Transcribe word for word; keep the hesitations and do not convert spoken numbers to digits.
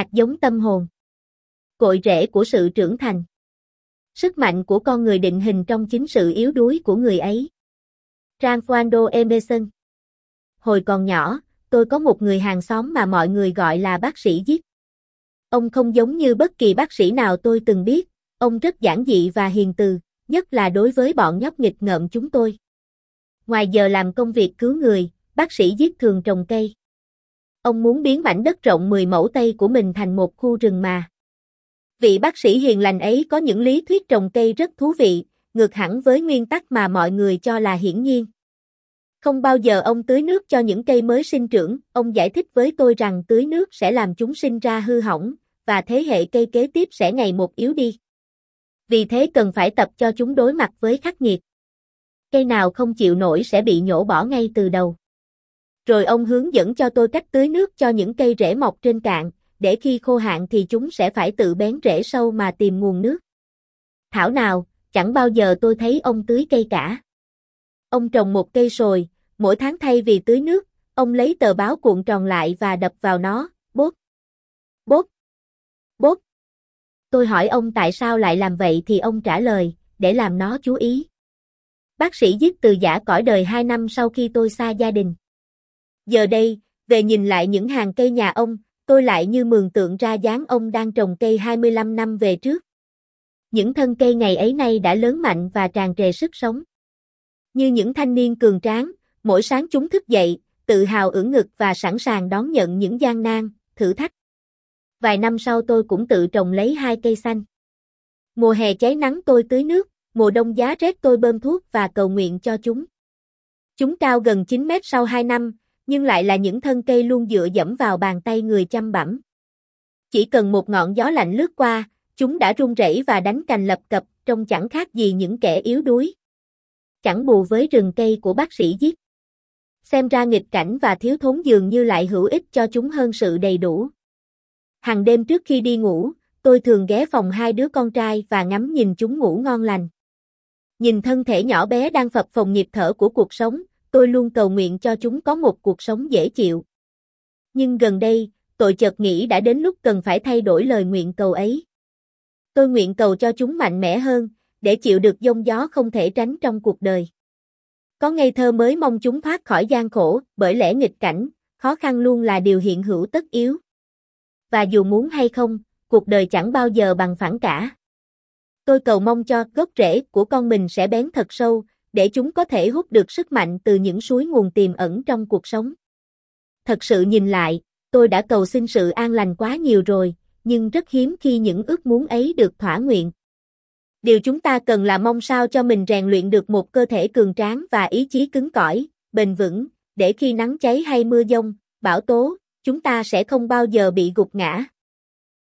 Hạt giống tâm hồn. Cội rễ của sự trưởng thành. Sức mạnh của con người định hình trong chính sự yếu đuối của người ấy. Ralph Waldo Emerson. Hồi còn nhỏ, tôi có một người hàng xóm mà mọi người gọi là bác sĩ Giết. Ông không giống như bất kỳ bác sĩ nào tôi từng biết, ông rất giản dị và hiền từ, nhất là đối với bọn nhóc nghịch ngợm chúng tôi. Ngoài giờ làm công việc cứu người, bác sĩ Giết thường trồng cây. Ông muốn biến mảnh đất rộng mười mẫu Tây của mình thành một khu rừng mà. Vị bác sĩ hiền lành ấy có những lý thuyết trồng cây rất thú vị, ngược hẳn với nguyên tắc mà mọi người cho là hiển nhiên. Không bao giờ ông tưới nước cho những cây mới sinh trưởng, ông giải thích với tôi rằng tưới nước sẽ làm chúng sinh ra hư hỏng, và thế hệ cây kế tiếp sẽ ngày một yếu đi. Vì thế cần phải tập cho chúng đối mặt với khắc nghiệt. Cây nào không chịu nổi sẽ bị nhổ bỏ ngay từ đầu. Rồi ông hướng dẫn cho tôi cách tưới nước cho những cây rễ mọc trên cạn, để khi khô hạn thì chúng sẽ phải tự bén rễ sâu mà tìm nguồn nước. Thảo nào, chẳng bao giờ tôi thấy ông tưới cây cả. Ông trồng một cây sồi, mỗi tháng thay vì tưới nước, ông lấy tờ báo cuộn tròn lại và đập vào nó, bốp, bốp, bốp. Tôi hỏi ông tại sao lại làm vậy thì ông trả lời, để làm nó chú ý. Bác sĩ Giết từ giã cõi đời hai năm sau khi tôi xa gia đình. Giờ đây, về nhìn lại những hàng cây nhà ông, tôi lại như mường tượng ra dáng ông đang trồng cây hai mươi lăm năm về trước. Những thân cây ngày ấy nay đã lớn mạnh và tràn trề sức sống. Như những thanh niên cường tráng, mỗi sáng chúng thức dậy, tự hào ưỡn ngực và sẵn sàng đón nhận những gian nan, thử thách. Vài năm sau tôi cũng tự trồng lấy hai cây xanh. Mùa hè cháy nắng tôi tưới nước, mùa đông giá rét tôi bơm thuốc và cầu nguyện cho chúng. Chúng cao gần chín mét sau hai năm, nhưng lại là những thân cây luôn dựa dẫm vào bàn tay người chăm bẵm. Chỉ cần một ngọn gió lạnh lướt qua, chúng đã rung rẩy và đánh cành lập cập, trông chẳng khác gì những kẻ yếu đuối. Chẳng bù với rừng cây của bác sĩ Giết. Xem ra nghịch cảnh và thiếu thốn dường như lại hữu ích cho chúng hơn sự đầy đủ. Hàng đêm trước khi đi ngủ, tôi thường ghé phòng hai đứa con trai và ngắm nhìn chúng ngủ ngon lành. Nhìn thân thể nhỏ bé đang phập phồng nhịp thở của cuộc sống, tôi luôn cầu nguyện cho chúng có một cuộc sống dễ chịu. Nhưng gần đây, tôi chợt nghĩ đã đến lúc cần phải thay đổi lời nguyện cầu ấy. Tôi nguyện cầu cho chúng mạnh mẽ hơn, để chịu được giông gió không thể tránh trong cuộc đời. Có ngây thơ mới mong chúng thoát khỏi gian khổ, bởi lẽ nghịch cảnh, khó khăn luôn là điều hiện hữu tất yếu. Và dù muốn hay không, cuộc đời chẳng bao giờ bằng phẳng cả. Tôi cầu mong cho gốc rễ của con mình sẽ bén thật sâu, để chúng có thể hút được sức mạnh từ những suối nguồn tiềm ẩn trong cuộc sống. Thật sự nhìn lại, tôi đã cầu xin sự an lành quá nhiều rồi, nhưng rất hiếm khi những ước muốn ấy được thỏa nguyện. Điều chúng ta cần là mong sao cho mình rèn luyện được một cơ thể cường tráng và ý chí cứng cỏi, bền vững, để khi nắng cháy hay mưa giông, bão tố, chúng ta sẽ không bao giờ bị gục ngã.